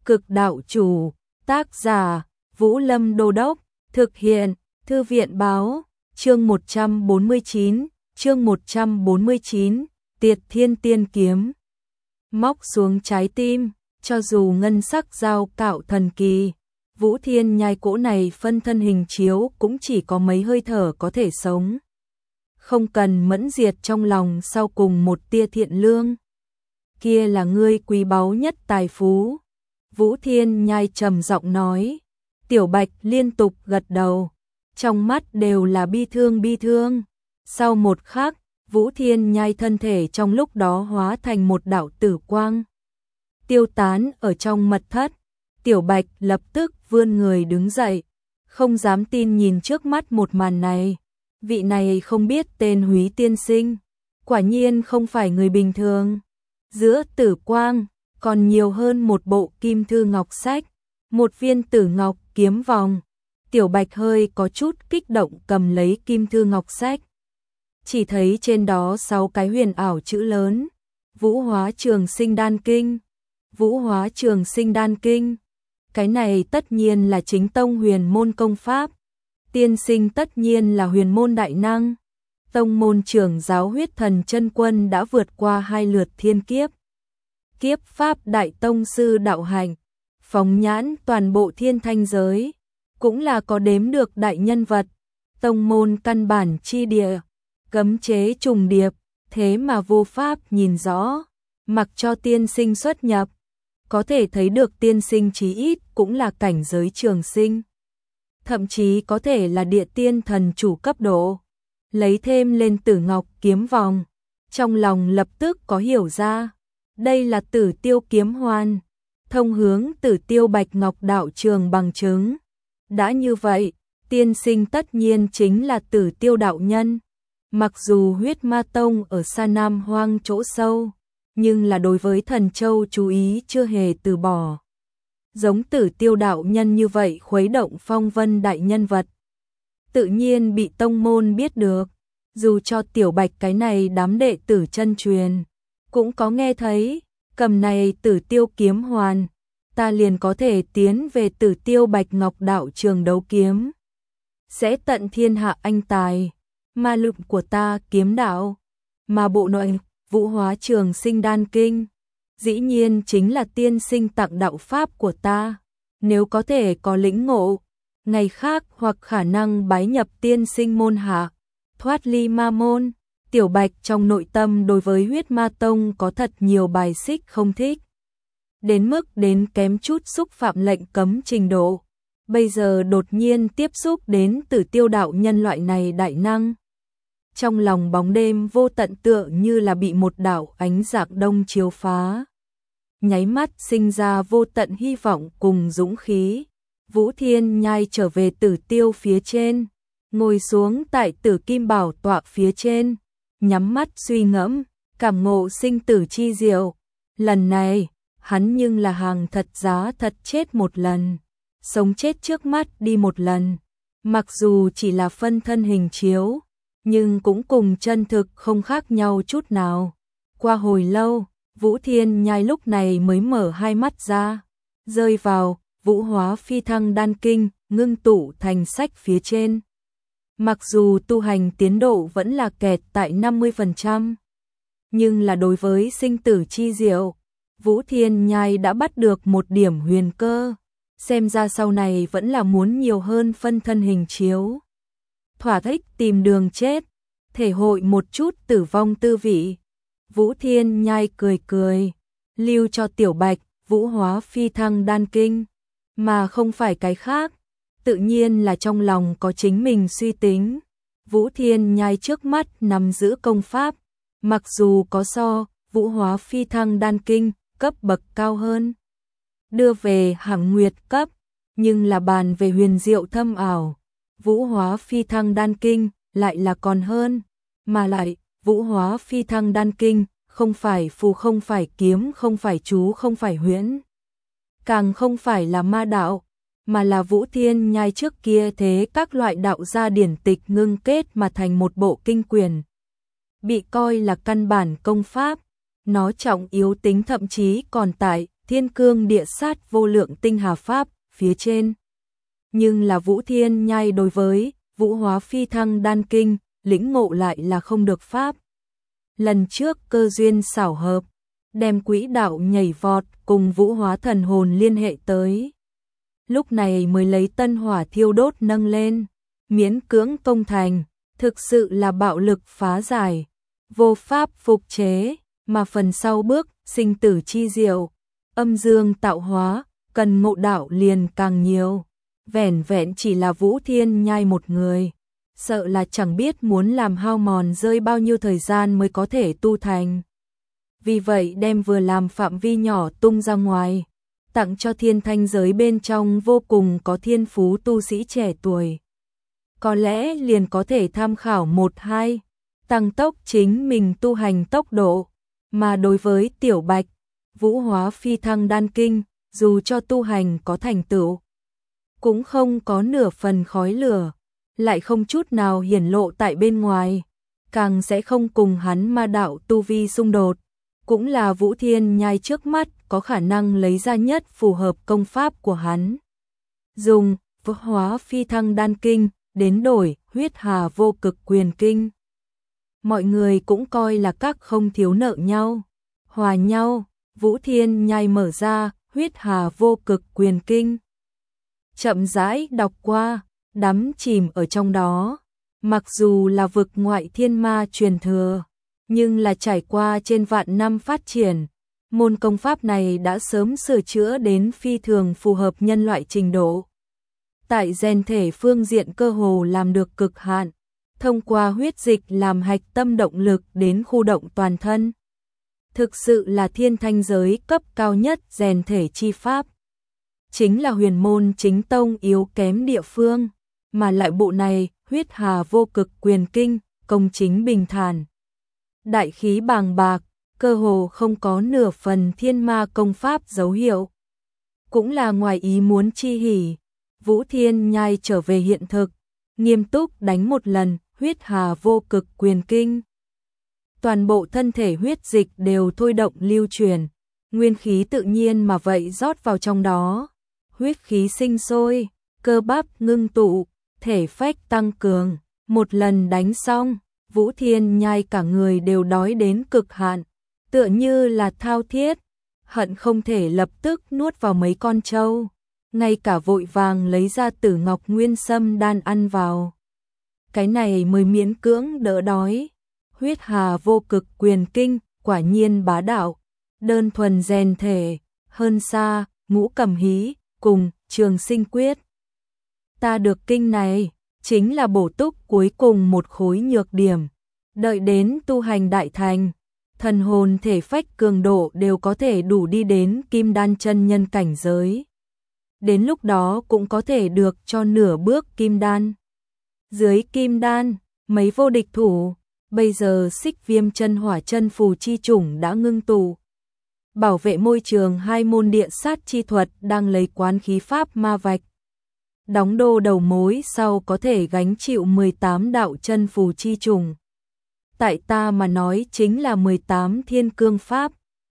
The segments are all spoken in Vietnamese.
Cực đạo chủ, tác giả, Vũ Lâm Đô Đốc, thực hiện, Thư viện báo, chương 149, Tiệt Thiên Tiên Kiếm. Móc xuống trái tim, cho dù ngân sắc dao cạo thần kỳ, Vũ Thiên Nhai cỗ này phân thân hình chiếu cũng chỉ có mấy hơi thở có thể sống. Không cần mẫn diệt trong lòng sau cùng một tia thiện lương. Kia là ngươi quý báu nhất tài phú. Vũ Thiên Nhai trầm giọng nói. Tiểu Bạch liên tục gật đầu, trong mắt đều là bi thương. Sau một khắc, Vũ Thiên Nhai thân thể trong lúc đó hóa thành một đạo tử quang, tiêu tán ở trong mật thất. Tiểu Bạch lập tức vươn người đứng dậy, không dám tin nhìn trước mắt một màn này. Vị này không biết tên Húy tiên sinh, quả nhiên không phải người bình thường. Giữa tử quang còn nhiều hơn một bộ kim thư ngọc sách, một viên tử ngọc kiếm vòng. Tiểu Bạch hơi có chút kích động cầm lấy kim thư ngọc sách. Chỉ thấy trên đó 6 cái huyền ảo chữ lớn: Vũ Hóa Trường Sinh Đan Kinh. Vũ Hóa Trường Sinh Đan Kinh. Cái này tất nhiên là chính tông huyền môn công pháp. Tiên sinh tất nhiên là huyền môn đại năng. Tông môn trưởng giáo Huyết Thần Chân Quân đã vượt qua 2 lượt thiên kiếp. Kiếp pháp đại tông sư đạo hạnh, phóng nhãn toàn bộ thiên thanh giới, cũng là có đếm được đại nhân vật. Tông môn căn bản chi địa, cấm chế trùng điệp, thế mà vô pháp nhìn rõ. Mặc cho tiên sinh xuất nhập, có thể thấy được tiên sinh chí ít cũng là cảnh giới trường sinh, thậm chí có thể là địa tiên thần chủ cấp độ. Lấy thêm lên tử ngọc kiếm vòng, trong lòng lập tức có hiểu ra. Đây là Tử Tiêu kiếm hoàn, thông hướng Tử Tiêu Bạch Ngọc đạo trường bằng chứng. Đã như vậy, tiên sinh tất nhiên chính là Tử Tiêu đạo nhân. Mặc dù Huyết Ma Tông ở xa Nam Hoang chỗ sâu, nhưng là đối với Thần Châu chú ý chưa hề từ bỏ. Giống Tử Tiêu đạo nhân như vậy khuấy động phong vân đại nhân vật, tự nhiên bị tông môn biết được. Dù cho Tiểu Bạch cái này đám đệ tử chân truyền cũng có nghe thấy. Cầm này Tử Tiêu kiếm hoàn, ta liền có thể tiến về Tử Tiêu Bạch Ngọc đạo trường đấu kiếm, sẽ tận thiên hạ anh tài. Ma lực của ta kiếm đạo, mà bộ nội Vũ Hóa Trường Sinh Đan Kinh, dĩ nhiên chính là tiên sinh tặng đạo pháp của ta. Nếu có thể có lĩnh ngộ, ngày khác hoặc khả năng bái nhập tiên sinh môn hạ, thoát ly ma môn. Tiểu Bạch trong nội tâm đối với Huyết Ma Tông có thật nhiều bài xích không thích, đến mức đến kém chút xúc phạm lệnh cấm trình độ. Bây giờ đột nhiên tiếp xúc đến Tử Tiêu đạo nhân loại này đại năng, trong lòng bóng đêm vô tận tựa như là bị một đạo ánh rạng đông chiếu phá, nháy mắt sinh ra vô tận hy vọng cùng dũng khí. Vũ Thiên Nhai trở về Tử Tiêu phía trên, ngồi xuống tại Tử Kim Bảo tọa phía trên, nhắm mắt suy ngẫm, cảm ngộ sinh tử chi diệu. Lần này, hắn nhưng là hàng thật giá thật chết một lần, sống chết trước mắt đi một lần. Mặc dù chỉ là phân thân hình chiếu, nhưng cũng cùng chân thực không khác nhau chút nào. Qua hồi lâu, Vũ Thiên Nhai lúc này mới mở hai mắt ra, rơi vào Vũ Hóa Phi Thăng Đan Kinh, ngưng tụ thành sách phía trên. Mặc dù tu hành tiến độ vẫn là kẹt tại 50%, nhưng là đối với sinh tử chi diệu, Vũ Thiên Nhai đã bắt được một điểm huyền cơ. Xem ra sau này vẫn là muốn nhiều hơn phân thân hình chiếu, thỏa thích tìm đường chết, thể hội một chút tử vong tư vị. Vũ Thiên Nhai cười, lưu cho Tiểu Bạch Vũ Hóa Phi Thăng Đan Kinh, mà không phải cái khác. Tự nhiên là trong lòng có chính mình suy tính. Vũ Thiên Nhai trước mắt nắm giữ công pháp, mặc dù có so Vũ Hóa Phi Thăng Đan Kinh cấp bậc cao hơn, đưa về hạng nguyệt cấp, nhưng là bàn về huyền diệu thâm ảo, Vũ Hóa Phi Thăng Đan Kinh lại là còn hơn. Mà lại, Vũ Hóa Phi Thăng Đan Kinh không phải phù, không phải kiếm, không phải chú, không phải huyễn, càng không phải là ma đạo, mà là Vũ Thiên Nhai trước kia thế các loại đạo gia điển tịch ngưng kết mà thành một bộ kinh quyền, bị coi là căn bản công pháp. Nó trọng yếu tính thậm chí còn tại thiên cương địa sát vô lượng tinh hà pháp phía trên. Nhưng là Vũ Thiên Nhai đối với Vũ Hóa Phi Thăng Đan Kinh, lĩnh ngộ lại là không được pháp. Lần trước cơ duyên xảo hợp, đem quỹ đạo nhảy vọt cùng Vũ Hóa thần hồn liên hệ tới. Lúc này mới lấy tân hỏa thiêu đốt nâng lên, miễn cưỡng công thành, thực sự là bạo lực phá giải, vô pháp phục chế, mà phần sau bước, sinh tử chi diệu, âm dương tạo hóa, cần ngộ đạo liền càng nhiều. Vẻn vẹn chỉ là Vũ Thiên Nhai một người, sợ là chẳng biết muốn làm hao mòn rơi bao nhiêu thời gian mới có thể tu thành. Vì vậy đem vừa làm phạm vi nhỏ tung ra ngoài, tặng cho thiên thanh giới bên trong vô cùng có thiên phú tu sĩ trẻ tuổi. Có lẽ liền có thể tham khảo một hai, tăng tốc chính mình tu hành tốc độ, mà đối với Tiểu Bạch, Vũ Hóa Phi Thăng Đan Kinh, dù cho tu hành có thành tựu, cũng không có nửa phần khói lửa, lại không chút nào hiển lộ tại bên ngoài, càng sẽ không cùng hắn ma đạo tu vi xung đột, cũng là Vũ Thiên Nhai trước mắt có khả năng lấy ra nhất phù hợp công pháp của hắn. Dùng Vũ Hóa Phi Thăng Đan Kinh đến đổi Huyết Hà Vô Cực Quyền Kinh. Mọi người cũng coi là các không thiếu nợ nhau, hòa nhau. Vũ Thiên Nhai mở ra Huyết Hà Vô Cực Quyền Kinh, chậm rãi đọc qua, đắm chìm ở trong đó. Mặc dù là vực ngoại thiên ma truyền thừa, nhưng là trải qua trên vạn năm phát triển, môn công pháp này đã sớm sửa chữa đến phi thường phù hợp nhân loại trình độ. Tại rèn thể phương diện cơ hồ làm được cực hạn, thông qua huyết dịch làm hạch tâm động lực đến khu động toàn thân. Thực sự là thiên thanh giới cấp cao nhất rèn thể chi pháp. Chính là huyền môn chính tông yếu kém địa phương, mà lại bộ này, Huyết Hà Vô Cực Quyền Kinh, công chính bình thản. Đại khí bàng bạc, cơ hồ không có nửa phần thiên ma công pháp dấu hiệu. Cũng là ngoài ý muốn chi hỉ, Vũ Thiên Nhai trở về hiện thực, nghiêm túc đánh một lần, Huyết Hà Vô Cực Quyền Kinh. Toàn bộ thân thể huyết dịch đều thôi động lưu truyền, nguyên khí tự nhiên mà vậy rót vào trong đó. Huyết khí sinh sôi, cơ bắp ngưng tụ, thể phách tăng cường, một lần đánh xong, Vũ Thiên Nhai cả người đều đói đến cực hạn, tựa như là thao thiết, hận không thể lập tức nuốt vào mấy con trâu, ngay cả vội vàng lấy ra Tử Ngọc Nguyên Sâm đan ăn vào. Cái này mới miễn cưỡng đỡ đói. Huyết Hà Vô Cực Quyền Kinh, quả nhiên bá đạo, đơn thuần rèn thể, hơn xa, Ngũ Cẩm Hí, cùng Trường Sinh Quyết. Ta được kinh này, chính là bổ túc cuối cùng một khối nhược điểm. Đợi đến tu hành đại thành, thần hồn thể phách cường độ đều có thể đủ đi đến kim đan chân nhân cảnh giới. Đến lúc đó cũng có thể được cho nửa bước kim đan. Dưới kim đan, mấy vô địch thủ, bây giờ Xích Viêm Chân Hỏa Chân Phù chi chủng đã ngưng tụ. Bảo vệ môi trường hai môn địa sát chi thuật đang lấy quán khí pháp ma vạch. Đóng đô đầu mối sau có thể gánh chịu 18 đạo chân phù chi trùng. Tại ta mà nói chính là 18 thiên cương pháp,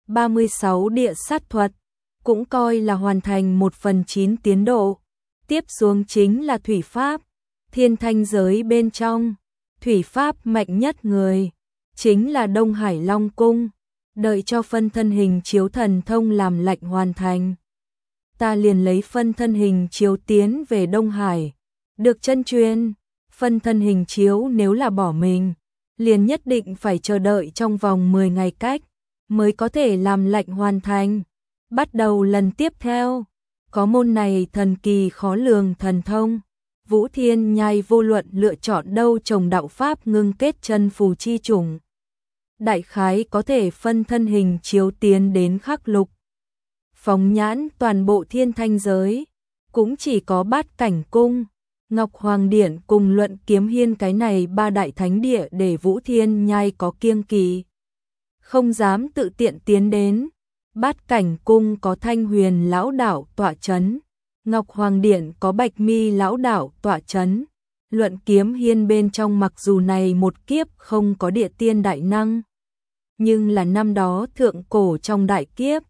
36 địa sát thuật, cũng coi là hoàn thành 1/9 tiến độ. Tiếp xuống chính là thủy pháp, thiên thanh giới bên trong, thủy pháp mạnh nhất người, chính là Đông Hải Long Cung. Đợi cho phân thân hình chiếu thần thông làm lệnh hoàn thành, ta liền lấy phân thân hình chiếu tiến về Đông Hải, được chân truyền. Phân thân hình chiếu nếu là bỏ mình, liền nhất định phải chờ đợi trong vòng 10 ngày cách, mới có thể làm lệnh hoàn thành. Bắt đầu lần tiếp theo, có môn này thần kỳ khó lường thần thông, Vũ Thiên Nhai vô luận lựa chọn đâu trồng đạo pháp ngưng kết chân phù chi chủng. Đại khái có thể phân thân hình chiếu tiến đến khắc lục. Phóng nhãn toàn bộ thiên thanh giới, cũng chỉ có Bát Cảnh Cung, Ngọc Hoàng Điện cùng Luận Kiếm Hiên cái này ba đại thánh địa để Vũ Thiên Nhai có kiêng kỵ. Không dám tự tiện tiến đến. Bát Cảnh Cung có Thanh Huyền lão đạo tọa chấn, Ngọc Hoàng Điện có Bạch Mi lão đạo tọa chấn. Luận Kiếm Hiên bên trong mặc dù này một kiếp không có địa tiên đại năng, nhưng là năm đó thượng cổ trong đại kiếp,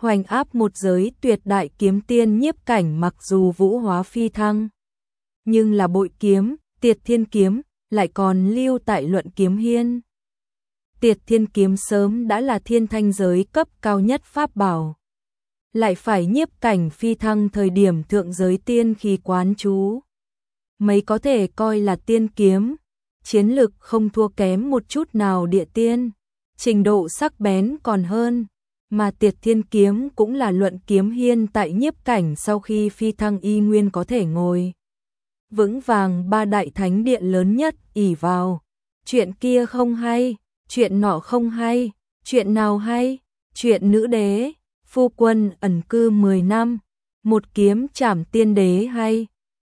hoành áp một giới tuyệt đại kiếm tiên Nhiếp Cảnh, mặc dù vũ hóa phi thăng, nhưng là bội kiếm, Tiệt Thiên kiếm, lại còn lưu tại Luận Kiếm Hiên. Tiệt Thiên kiếm sớm đã là thiên thanh giới cấp cao nhất pháp bảo, lại phải Nhiếp Cảnh phi thăng thời điểm thượng giới tiên khí quán trú, mấy có thể coi là tiên kiếm, chiến lực không thua kém một chút nào địa tiên, trình độ sắc bén còn hơn, mà Tiệt Thiên kiếm cũng là Luận Kiếm Hiên tại Nhiếp Cảnh sau khi phi thăng y nguyên có thể ngồi vững vàng ba đại thánh điện lớn nhất ỷ vào. Chuyện kia không hay, chuyện nọ không hay, chuyện nào hay? Chuyện nữ đế, phu quân ẩn cư 10 năm, một kiếm trảm tiên đế hay?